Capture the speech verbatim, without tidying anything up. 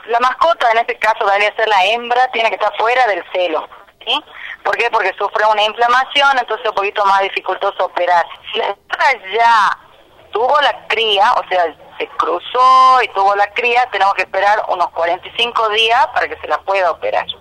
la mascota, en este caso debería ser la hembra, tiene que estar fuera del celo, ¿sí? ¿Por qué? Porque sufre una inflamación, entonces es un poquito más dificultoso operar. Si la hembra ya tuvo la cría, o sea, se cruzó y tuvo la cría, tenemos que esperar unos cuarenta y cinco días para que se la pueda operar.